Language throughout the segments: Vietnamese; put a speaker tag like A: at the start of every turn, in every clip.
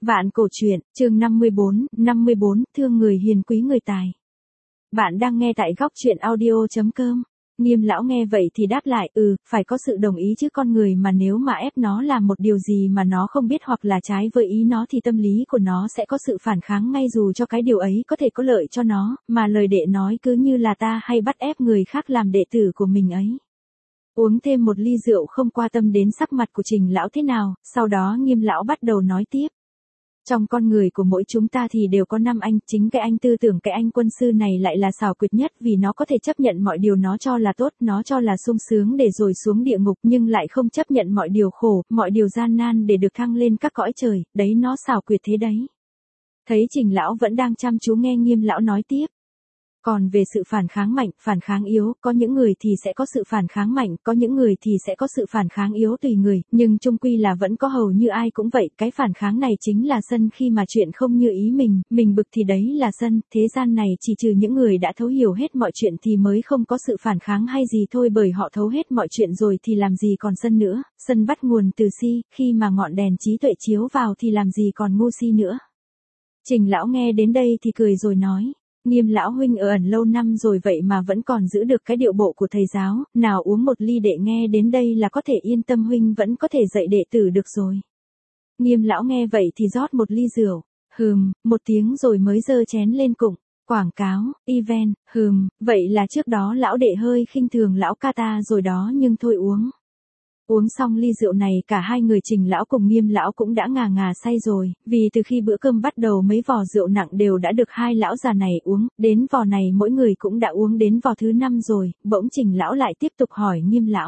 A: Vạn cổ truyện, chương 54, thương người hiền quý người tài. Bạn đang nghe tại góc truyện audio.com. Nghiêm lão nghe vậy thì đáp lại, phải có sự đồng ý chứ con người mà nếu mà ép nó làm một điều gì mà nó không biết hoặc là trái với ý nó thì tâm lý của nó sẽ có sự phản kháng ngay dù cho cái điều ấy có thể có lợi cho nó, mà lời đệ nói cứ như là ta hay bắt ép người khác làm đệ tử của mình ấy. Uống thêm một ly rượu không qua tâm đến sắc mặt của Trình lão thế nào, sau đó Nghiêm lão bắt đầu nói tiếp. Trong con người của mỗi chúng ta thì đều có 5 anh, chính cái anh tư tưởng cái anh quân sư này lại là xảo quyệt nhất vì nó có thể chấp nhận mọi điều nó cho là tốt, nó cho là sung sướng để rồi xuống địa ngục nhưng lại không chấp nhận mọi điều khổ, mọi điều gian nan để được thăng lên các cõi trời, đấy nó xảo quyệt thế đấy. Thấy Trình lão vẫn đang chăm chú nghe Nghiêm lão nói tiếp. Còn về sự phản kháng mạnh, phản kháng yếu, có những người thì sẽ có sự phản kháng mạnh, có những người thì sẽ có sự phản kháng yếu tùy người, nhưng chung quy là vẫn có hầu như ai cũng vậy, cái phản kháng này chính là sân khi mà chuyện không như ý mình bực thì đấy là sân, thế gian này chỉ trừ những người đã thấu hiểu hết mọi chuyện thì mới không có sự phản kháng hay gì thôi bởi họ thấu hết mọi chuyện rồi thì làm gì còn sân nữa, sân bắt nguồn từ si, khi mà ngọn đèn trí tuệ chiếu vào thì làm gì còn ngu si nữa. Trình lão nghe đến đây thì cười rồi nói. Nghiêm lão huynh ở ẩn lâu năm rồi vậy mà vẫn còn giữ được cái điệu bộ của thầy giáo, nào uống một ly đệ nghe đến đây là có thể yên tâm huynh vẫn có thể dạy đệ tử được rồi. Nghiêm lão nghe vậy thì rót một ly rượu, một tiếng rồi mới giơ chén lên cụng, quảng cáo, event, vậy là trước đó lão đệ hơi khinh thường lão ca ta rồi đó nhưng thôi uống. Uống xong ly rượu này cả hai người Trình lão cùng Nghiêm lão cũng đã ngà say rồi, vì từ khi bữa cơm bắt đầu mấy vò rượu nặng đều đã được hai lão già này uống, đến vò này mỗi người cũng đã uống đến vò thứ 5 rồi, bỗng Trình lão lại tiếp tục hỏi Nghiêm lão.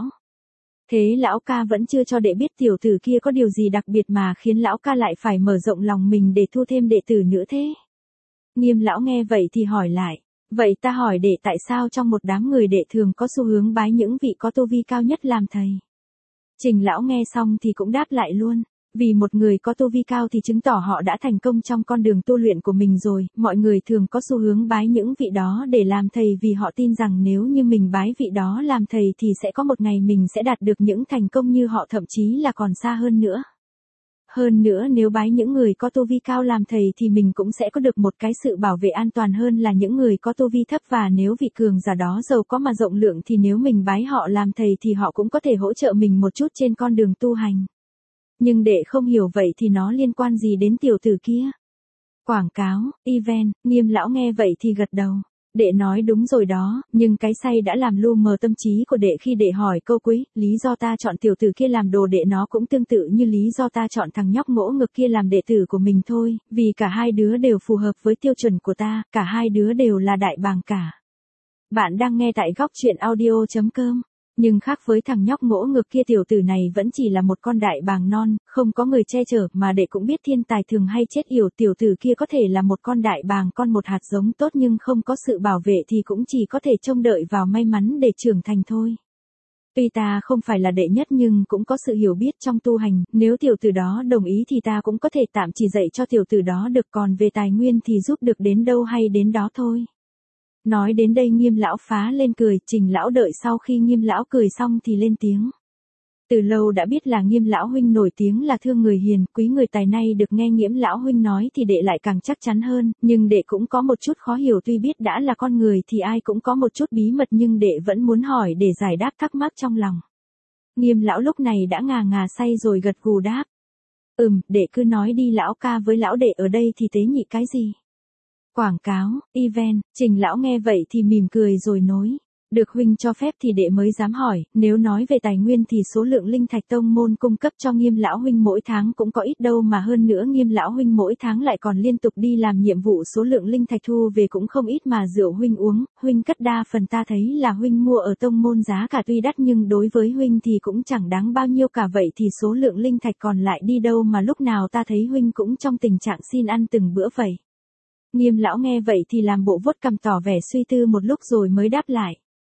A: Thế lão ca vẫn chưa cho đệ biết tiểu tử kia có điều gì đặc biệt mà khiến lão ca lại phải mở rộng lòng mình để thu thêm đệ tử nữa thế? Nghiêm lão nghe vậy thì hỏi lại. Vậy ta hỏi đệ tại sao trong một đám người đệ thường có xu hướng bái những vị có tu vi cao nhất làm thầy? Trình lão nghe xong thì cũng đáp lại luôn, vì một người có tu vi cao thì chứng tỏ họ đã thành công trong con đường tu luyện của mình rồi, mọi người thường có xu hướng bái những vị đó để làm thầy vì họ tin rằng nếu như mình bái vị đó làm thầy thì sẽ có một ngày mình sẽ đạt được những thành công như họ thậm chí là còn xa hơn nữa. Hơn nữa nếu bái những người có tu vi cao làm thầy thì mình cũng sẽ có được một cái sự bảo vệ an toàn hơn là những người có tu vi thấp và nếu vị cường giả đó giàu có mà rộng lượng thì nếu mình bái họ làm thầy thì họ cũng có thể hỗ trợ mình một chút trên con đường tu hành. Nhưng đệ không hiểu vậy thì nó liên quan gì đến tiểu tử kia? Quảng cáo, event, Nghiêm lão nghe vậy thì gật đầu. Đệ nói đúng rồi đó, nhưng cái say đã làm lu mờ tâm trí của đệ khi đệ hỏi câu cuối, lý do ta chọn tiểu tử kia làm đồ đệ nó cũng tương tự như lý do ta chọn thằng nhóc ngỗ ngực kia làm đệ tử của mình thôi, vì cả hai đứa đều phù hợp với tiêu chuẩn của ta, cả hai đứa đều là đại bàng cả. Bạn đang nghe tại góc truyện audio.com. Nhưng khác với thằng nhóc ngỗ ngực kia tiểu tử này vẫn chỉ là một con đại bàng non, không có người che chở mà đệ cũng biết thiên tài thường hay chết yểu tiểu tử kia có thể là một con đại bàng con một hạt giống tốt nhưng không có sự bảo vệ thì cũng chỉ có thể trông đợi vào may mắn để trưởng thành thôi. Tuy ta không phải là đệ nhất nhưng cũng có sự hiểu biết trong tu hành, nếu tiểu tử đó đồng ý thì ta cũng có thể tạm chỉ dạy cho tiểu tử đó được còn về tài nguyên thì giúp được đến đâu hay đến đó thôi. Nói đến đây Nghiêm lão phá lên cười, Trình lão đợi sau khi Nghiêm lão cười xong thì lên tiếng. Từ lâu đã biết là Nghiêm lão huynh nổi tiếng là thương người hiền, quý người tài nay được nghe Nghiêm lão huynh nói thì đệ lại càng chắc chắn hơn, nhưng đệ cũng có một chút khó hiểu tuy biết đã là con người thì ai cũng có một chút bí mật nhưng đệ vẫn muốn hỏi để giải đáp thắc mắc trong lòng. Nghiêm lão lúc này đã ngà say rồi gật gù đáp. Đệ cứ nói đi lão ca với lão đệ ở đây thì tế nhị cái gì? Quảng cáo, event, Trình lão nghe vậy thì mỉm cười rồi nối. Được huynh cho phép thì đệ mới dám hỏi, nếu nói về tài nguyên thì số lượng linh thạch tông môn cung cấp cho Nghiêm lão huynh mỗi tháng cũng có ít đâu mà hơn nữa Nghiêm lão huynh mỗi tháng lại còn liên tục đi làm nhiệm vụ số lượng linh thạch thu về cũng không ít mà rượu huynh uống, huynh cất đa phần ta thấy là huynh mua ở tông môn giá cả tuy đắt nhưng đối với huynh thì cũng chẳng đáng bao nhiêu cả vậy thì số lượng linh thạch còn lại đi đâu mà lúc nào ta thấy huynh cũng trong tình trạng xin ăn từng bữa vậy. Nghiêm lão nghe vậy thì làm bộ vuốt cằm tỏ vẻ suy tư một lúc rồi mới đáp lại.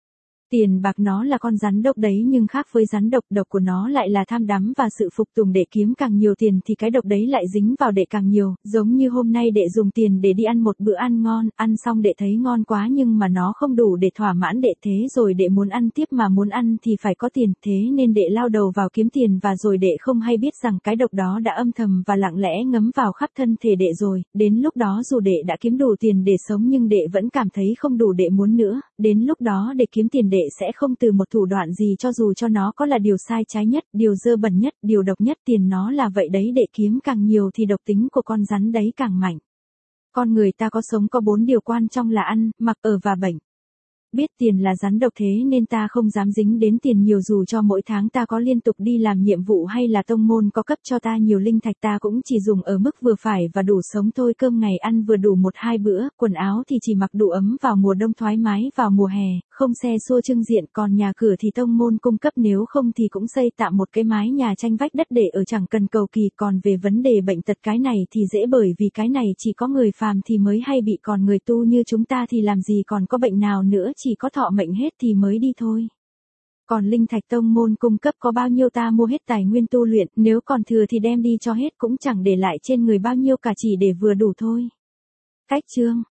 A: Tiền bạc nó là con rắn độc đấy nhưng khác với rắn độc, độc của nó lại là tham đắm và sự phục tùng để kiếm càng nhiều tiền thì cái độc đấy lại dính vào đệ càng nhiều, giống như hôm nay đệ dùng tiền để đi ăn một bữa ăn ngon, ăn xong đệ thấy ngon quá nhưng mà nó không đủ để thỏa mãn đệ, thế rồi đệ muốn ăn tiếp mà muốn ăn thì phải có tiền, thế nên đệ lao đầu vào kiếm tiền và rồi đệ không hay biết rằng cái độc đó đã âm thầm và lặng lẽ ngấm vào khắp thân thể đệ rồi, đến lúc đó dù đệ đã kiếm đủ tiền để sống nhưng đệ vẫn cảm thấy không đủ, đệ muốn nữa, đến lúc đó để kiếm tiền đệ sẽ không từ một thủ đoạn gì cho dù cho nó có là điều sai trái nhất, điều dơ bẩn nhất, điều độc nhất, tiền nó là vậy đấy, đệ kiếm càng nhiều thì độc tính của con rắn đấy càng mạnh. Con người ta có sống có 4 điều quan trọng là ăn, mặc, ở và bệnh. Biết tiền là rắn độc thế nên ta không dám dính đến tiền nhiều, dù cho mỗi tháng ta có liên tục đi làm nhiệm vụ hay là tông môn có cấp cho ta nhiều linh thạch ta cũng chỉ dùng ở mức vừa phải và đủ sống thôi, cơm ngày ăn vừa đủ 1-2 bữa, quần áo thì chỉ mặc đủ ấm vào mùa đông, thoải mái vào mùa hè, không xe xua trưng diện, còn nhà cửa thì tông môn cung cấp, nếu không thì cũng xây tạm một cái mái nhà tranh vách đất để ở, chẳng cần cầu kỳ. Còn về vấn đề bệnh tật cái này thì dễ, bởi vì cái này chỉ có người phàm thì mới hay bị, còn người tu như chúng ta thì làm gì còn có bệnh nào nữa, chỉ có thọ mệnh hết thì mới đi thôi. Còn linh thạch tông môn cung cấp có bao nhiêu ta mua hết tài nguyên tu luyện, nếu còn thừa thì đem đi cho hết cũng chẳng để lại trên người bao nhiêu cả, chỉ để vừa đủ thôi. Cách chương